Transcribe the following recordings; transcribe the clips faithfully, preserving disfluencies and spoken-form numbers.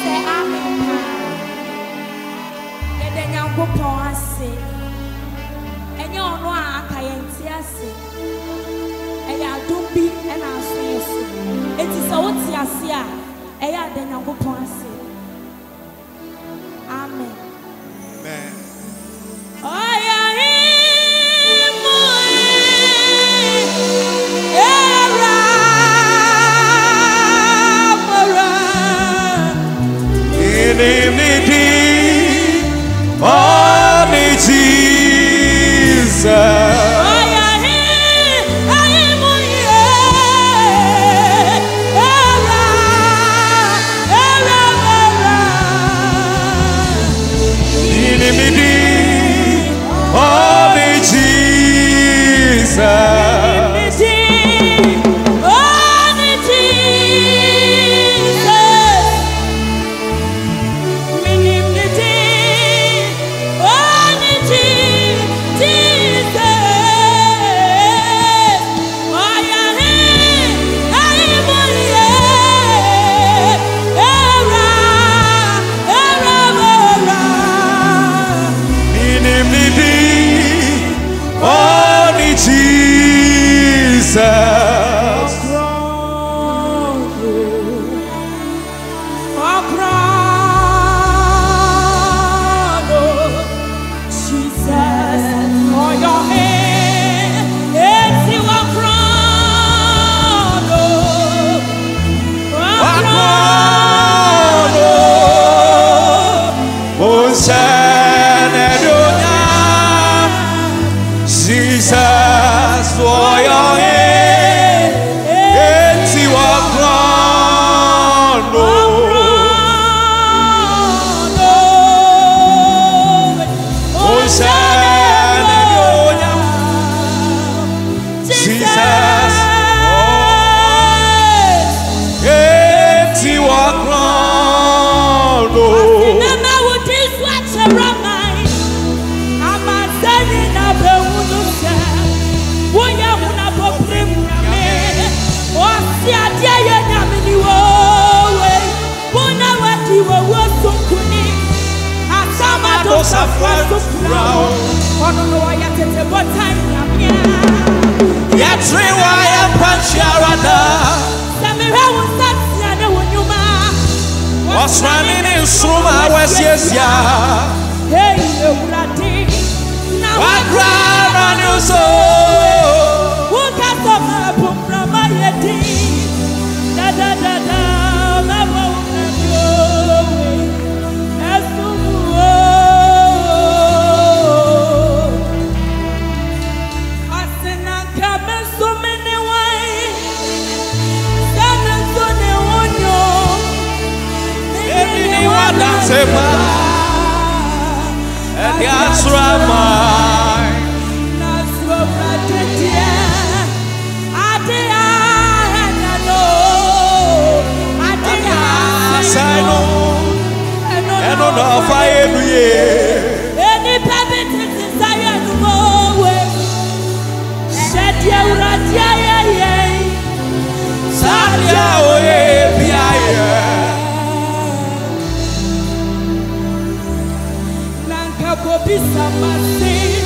Bisa masih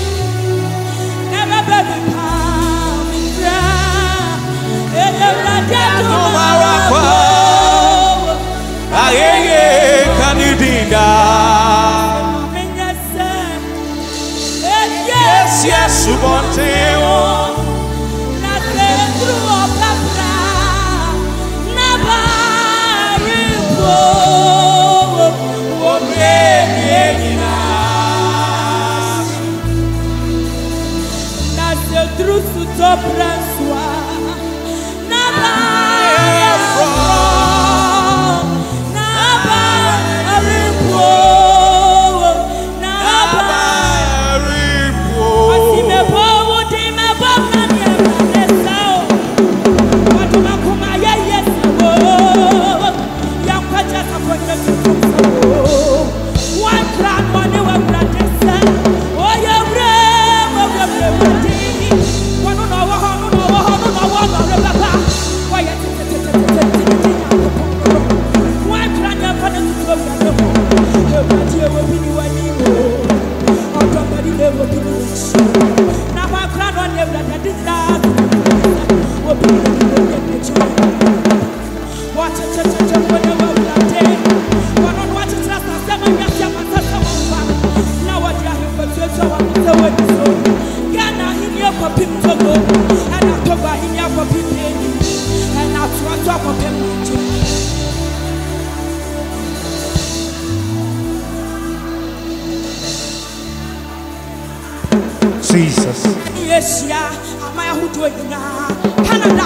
Jesus. Yes, yeah, am I who do it now? Canada.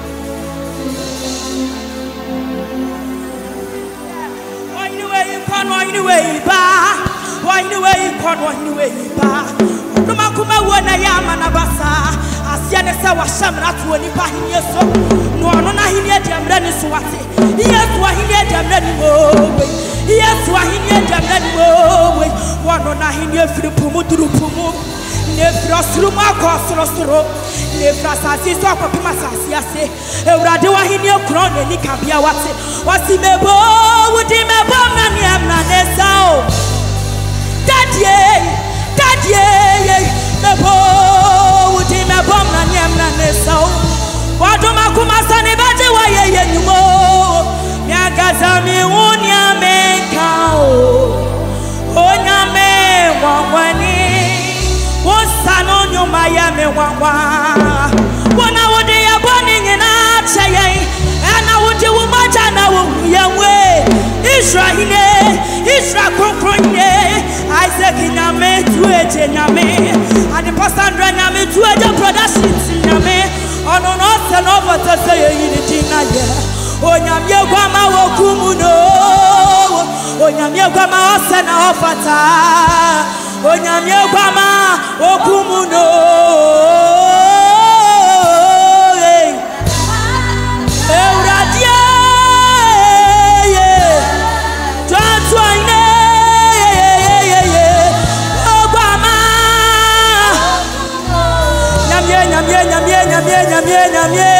Why anyway, you can't, why anyway, ba? Why anyway, you can't, why anyway, ba? No Makuma, when I am an abassa, as Yanessa was some not to any pahing yes, so no, no, I hear them running swati. Yes, why he had them running. Yes, why he had them running. One on I hear through Pumu to Pumu. Nefrosruma kosrosro nefrasasi so apopima sasi ase ewrade wa hini okron ni kabia wate wasimebo wudi mebo na ni amna nesao dadie dadie mebo wudi mebo na ni amna nesao wadoma kumasani bade wa yeye nyumo miagazami unya mekao onyame wawani Sano nyuma ya mewawa wana wode ya boni nyina chaye ana wode wumaja na wo yawe Israel Israel konkronye Isaac nyame tueje nyame and pastor nyame tueje production nyame ono no se no vote se yini dina ye onyame gwama wo kumuno onyame gwama ose na ofata Onyamye gwama okumuno Euradia Twatwaine Ogwama Nyamye nyamye nyamye nyamye nyamye nyamye